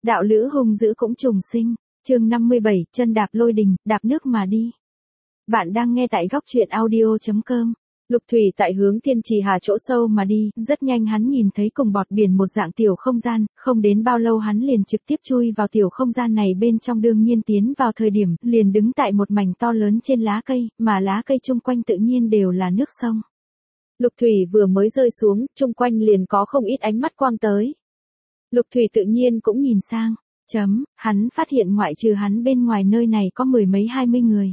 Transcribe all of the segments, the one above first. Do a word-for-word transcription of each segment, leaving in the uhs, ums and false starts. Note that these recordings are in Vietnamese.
Đạo lữ hung dữ cũng trùng sinh. Chương năm mươi bảy, chân đạp lôi đình, đạp nước mà đi. Bạn đang nghe tại góc truyện audio chấm com. Lục Thủy tại hướng Thiên Trì Hà chỗ sâu mà đi, rất nhanh hắn nhìn thấy cùng bọt biển một dạng tiểu không gian, không đến bao lâu hắn liền trực tiếp chui vào tiểu không gian này bên trong, đương nhiên tiến vào thời điểm, liền đứng tại một mảnh to lớn trên lá cây, mà lá cây chung quanh tự nhiên đều là nước sông. Lục Thủy vừa mới rơi xuống, chung quanh liền có không ít ánh mắt quang tới. Lục Thủy tự nhiên cũng nhìn sang, chấm, hắn phát hiện ngoại trừ hắn bên ngoài nơi này có mười mấy hai mươi người.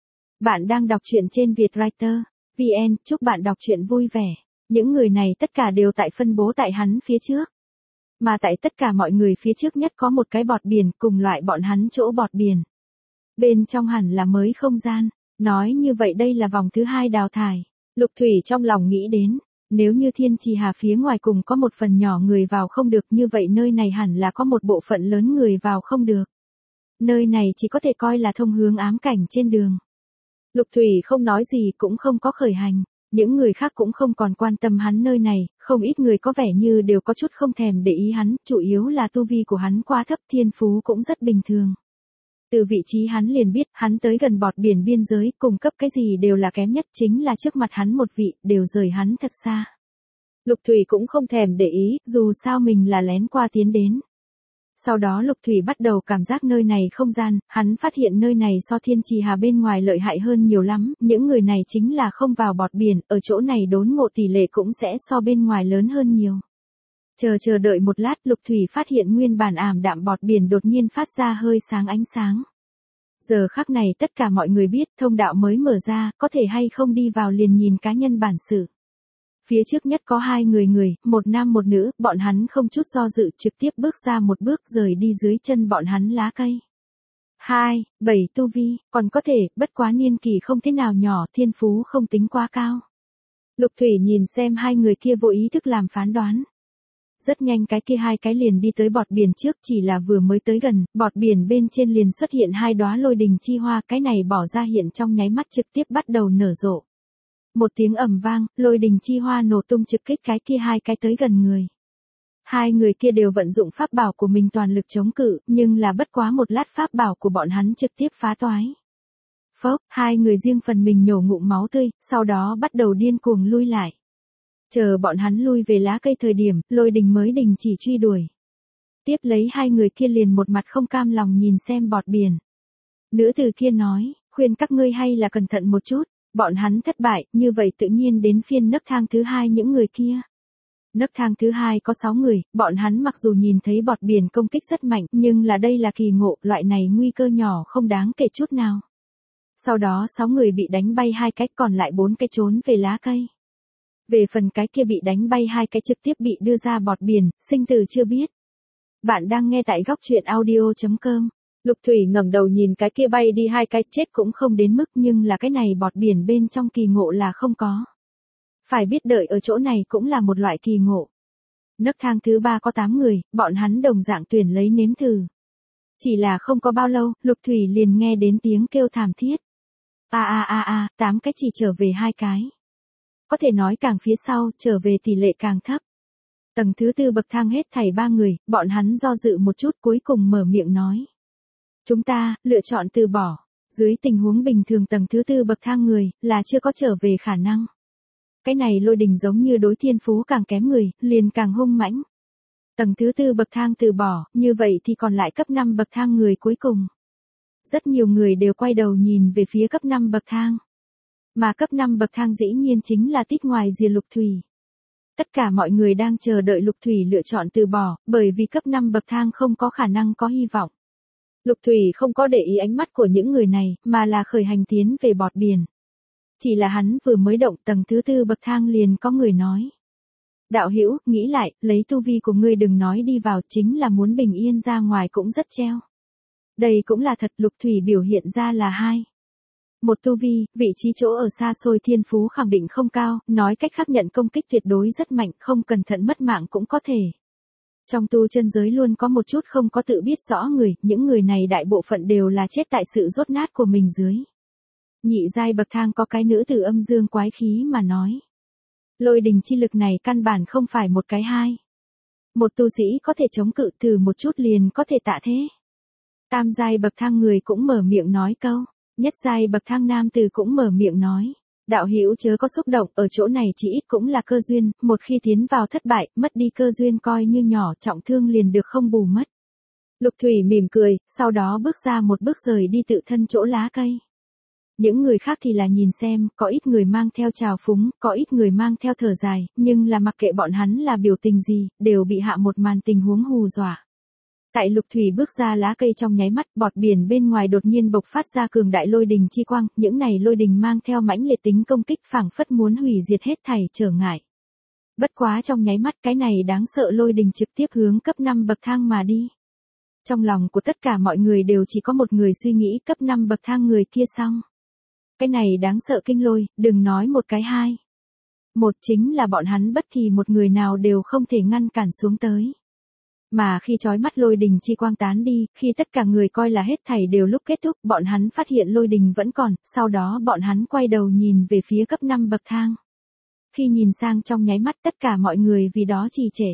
Bạn đang đọc truyện trên Vietwriter chấm vn, chúc bạn đọc truyện vui vẻ. Những người này tất cả đều tại phân bố tại hắn phía trước. Mà tại tất cả mọi người phía trước nhất có một cái bọt biển cùng loại bọn hắn chỗ bọt biển. Bên trong hẳn là mới không gian, nói như vậy đây là vòng thứ hai đào thải. Lục Thủy trong lòng nghĩ đến, nếu như Thiên Trì Hà phía ngoài cùng có một phần nhỏ người vào không được, như vậy nơi này hẳn là có một bộ phận lớn người vào không được. Nơi này chỉ có thể coi là thông hướng ám cảnh trên đường. Lục Thủy không nói gì cũng không có khởi hành, những người khác cũng không còn quan tâm hắn nơi này, không ít người có vẻ như đều có chút không thèm để ý hắn, chủ yếu là tu vi của hắn quá thấp, thiên phú cũng rất bình thường. Từ vị trí hắn liền biết, hắn tới gần bọt biển biên giới, cung cấp cái gì đều là kém nhất, chính là trước mặt hắn một vị, đều rời hắn thật xa. Lục Thủy cũng không thèm để ý, dù sao mình là lén qua tiến đến. Sau đó Lục Thủy bắt đầu cảm giác nơi này không gian, hắn phát hiện nơi này so Thiên Trì Hà bên ngoài lợi hại hơn nhiều lắm, những người này chính là không vào bọt biển, ở chỗ này đốn ngộ tỷ lệ cũng sẽ so bên ngoài lớn hơn nhiều. Chờ chờ đợi một lát, Lục Thủy phát hiện nguyên bản ảm đạm bọt biển đột nhiên phát ra hơi sáng ánh sáng. Giờ khắc này tất cả mọi người biết thông đạo mới mở ra, có thể hay không đi vào liền nhìn cá nhân bản sự. Phía trước nhất có hai người người, một nam một nữ, bọn hắn không chút do dự trực tiếp bước ra một bước rời đi dưới chân bọn hắn lá cây. Hai, bảy tu vi, còn có thể, bất quá niên kỳ không thế nào nhỏ, thiên phú không tính quá cao. Lục Thủy nhìn xem hai người kia vô ý thức làm phán đoán. Rất nhanh cái kia hai cái liền đi tới bọt biển trước, chỉ là vừa mới tới gần, bọt biển bên trên liền xuất hiện hai đóa lôi đình chi hoa, cái này bỏ ra hiện trong nháy mắt trực tiếp bắt đầu nở rộ. Một tiếng ầm vang, lôi đình chi hoa nổ tung trực kích cái kia hai cái tới gần người. Hai người kia đều vận dụng pháp bảo của mình toàn lực chống cự, nhưng là bất quá một lát pháp bảo của bọn hắn trực tiếp phá toái. Phốc, hai người riêng phần mình nhổ ngụm máu tươi, sau đó bắt đầu điên cuồng lui lại. Chờ bọn hắn lui về lá cây thời điểm, lôi đình mới đình chỉ truy đuổi. Tiếp lấy hai người kia liền một mặt không cam lòng nhìn xem bọt biển. Nữ tử kia nói, khuyên các ngươi hay là cẩn thận một chút. Bọn hắn thất bại, như vậy tự nhiên đến phiên nấc thang thứ hai những người kia. Nấc thang thứ hai có sáu người, bọn hắn mặc dù nhìn thấy bọt biển công kích rất mạnh, nhưng là đây là kỳ ngộ, loại này nguy cơ nhỏ không đáng kể chút nào. Sau đó sáu người bị đánh bay hai cái, còn lại bốn cái trốn về lá cây. Về phần cái kia bị đánh bay hai cái trực tiếp bị đưa ra bọt biển, sinh tử chưa biết. Bạn đang nghe tại góc truyện audio chấm com. Lục Thủy ngẩng đầu nhìn cái kia bay đi hai cái, chết cũng không đến mức, nhưng là cái này bọt biển bên trong kỳ ngộ là không có. Phải biết đợi ở chỗ này cũng là một loại kỳ ngộ. Nấc thang thứ ba có tám người, bọn hắn đồng dạng tuyển lấy nếm thử. Chỉ là không có bao lâu, Lục Thủy liền nghe đến tiếng kêu thảm thiết. A a a a, tám cái chỉ trở về hai cái. Có thể nói càng phía sau, trở về tỷ lệ càng thấp. Tầng thứ tư bậc thang hết thảy ba người, bọn hắn do dự một chút cuối cùng mở miệng nói. Chúng ta, lựa chọn từ bỏ. Dưới tình huống bình thường tầng thứ tư bậc thang người, là chưa có trở về khả năng. Cái này lôi đình giống như đối thiên phú càng kém người, liền càng hung mãnh. Tầng thứ tư bậc thang từ bỏ, như vậy thì còn lại cấp năm bậc thang người cuối cùng. Rất nhiều người đều quay đầu nhìn về phía cấp năm bậc thang. Mà cấp năm bậc thang dĩ nhiên chính là tít ngoài rìa Lục Thủy. Tất cả mọi người đang chờ đợi Lục Thủy lựa chọn từ bỏ, bởi vì cấp năm bậc thang không có khả năng có hy vọng. Lục Thủy không có để ý ánh mắt của những người này, mà là khởi hành tiến về bọt biển. Chỉ là hắn vừa mới động tầng thứ tư bậc thang liền có người nói. Đạo hữu, nghĩ lại, lấy tu vi của ngươi đừng nói đi vào, chính là muốn bình yên ra ngoài cũng rất treo. Đây cũng là thật, Lục Thủy biểu hiện ra là hai. Một tu vi, vị trí chỗ ở xa xôi thiên phú khẳng định không cao, nói cách khác nhận công kích tuyệt đối rất mạnh, không cẩn thận mất mạng cũng có thể. Trong tu chân giới luôn có một chút không có tự biết rõ người, những người này đại bộ phận đều là chết tại sự rốt nát của mình dưới. Nhị giai bậc thang có cái nữ tử âm dương quái khí mà nói. Lôi đình chi lực này căn bản không phải một cái hai. Một tu sĩ có thể chống cự từ một chút liền có thể tạ thế. Tam giai bậc thang người cũng mở miệng nói câu. Nhất giai bậc thang nam tử cũng mở miệng nói. Đạo hữu chớ có xúc động, ở chỗ này chỉ ít cũng là cơ duyên, một khi tiến vào thất bại, mất đi cơ duyên coi như nhỏ, trọng thương liền được không bù mất. Lục Thủy mỉm cười, sau đó bước ra một bước rời đi tự thân chỗ lá cây. Những người khác thì là nhìn xem, có ít người mang theo trào phúng, có ít người mang theo thở dài, nhưng là mặc kệ bọn hắn là biểu tình gì, đều bị hạ một màn tình huống hù dọa. Tại Lục Thủy bước ra lá cây trong nháy mắt, bọt biển bên ngoài đột nhiên bộc phát ra cường đại lôi đình chi quang, những này lôi đình mang theo mãnh liệt tính công kích phảng phất muốn hủy diệt hết thảy trở ngại. Bất quá trong nháy mắt cái này đáng sợ lôi đình trực tiếp hướng cấp năm bậc thang mà đi. Trong lòng của tất cả mọi người đều chỉ có một người suy nghĩ cấp năm bậc thang người kia xong. Cái này đáng sợ kinh lôi, đừng nói một cái hai. Một chính là bọn hắn bất kỳ một người nào đều không thể ngăn cản xuống tới. Mà khi chói mắt lôi đình chi quang tán đi, khi tất cả người coi là hết thảy đều lúc kết thúc, bọn hắn phát hiện lôi đình vẫn còn, sau đó bọn hắn quay đầu nhìn về phía cấp năm bậc thang. Khi nhìn sang trong nháy mắt tất cả mọi người vì đó trì trệ.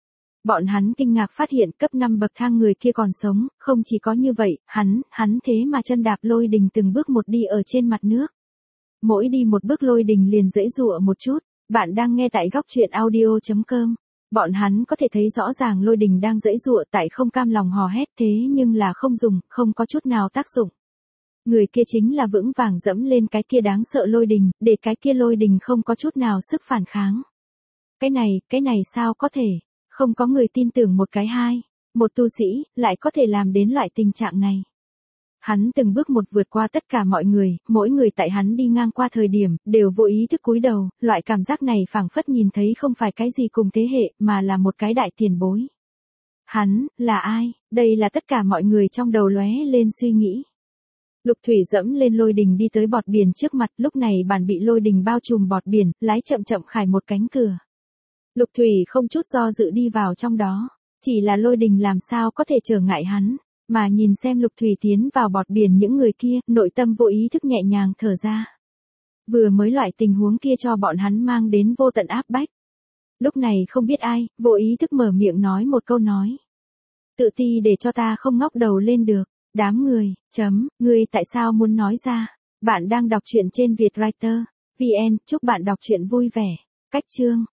Bọn hắn kinh ngạc phát hiện cấp năm bậc thang người kia còn sống, không chỉ có như vậy, hắn, hắn thế mà chân đạp lôi đình từng bước một đi ở trên mặt nước. Mỗi đi một bước lôi đình liền dễ dụa một chút, bạn đang nghe tại góc truyện audio chấm com. Bọn hắn có thể thấy rõ ràng lôi đình đang dễ dụa tại không cam lòng hò hét thế nhưng là không dùng, không có chút nào tác dụng. Người kia chính là vững vàng dẫm lên cái kia đáng sợ lôi đình, để cái kia lôi đình không có chút nào sức phản kháng. Cái này, cái này sao có thể? Không có người tin tưởng một cái hai. Một tu sĩ, lại có thể làm đến loại tình trạng này. Hắn từng bước một vượt qua tất cả mọi người, mỗi người tại hắn đi ngang qua thời điểm, đều vô ý thức cúi đầu, loại cảm giác này phảng phất nhìn thấy không phải cái gì cùng thế hệ, mà là một cái đại tiền bối. Hắn, là ai? Đây là tất cả mọi người trong đầu lóe lên suy nghĩ. Lục Thủy dẫm lên lôi đình đi tới bọt biển trước mặt, lúc này bàn bị lôi đình bao trùm bọt biển, lái chậm chậm khải một cánh cửa. Lục Thủy không chút do dự đi vào trong đó, chỉ là lôi đình làm sao có thể trở ngại hắn, mà nhìn xem Lục Thủy tiến vào bọt biển những người kia, nội tâm vô ý thức nhẹ nhàng thở ra. Vừa mới loại tình huống kia cho bọn hắn mang đến vô tận áp bách. Lúc này không biết ai, vô ý thức mở miệng nói một câu nói. Tự ti để cho ta không ngóc đầu lên được, đám người, chấm, ngươi tại sao muốn nói ra, bạn đang đọc truyện trên Vietwriter, vê en, chúc bạn đọc truyện vui vẻ, cách chương.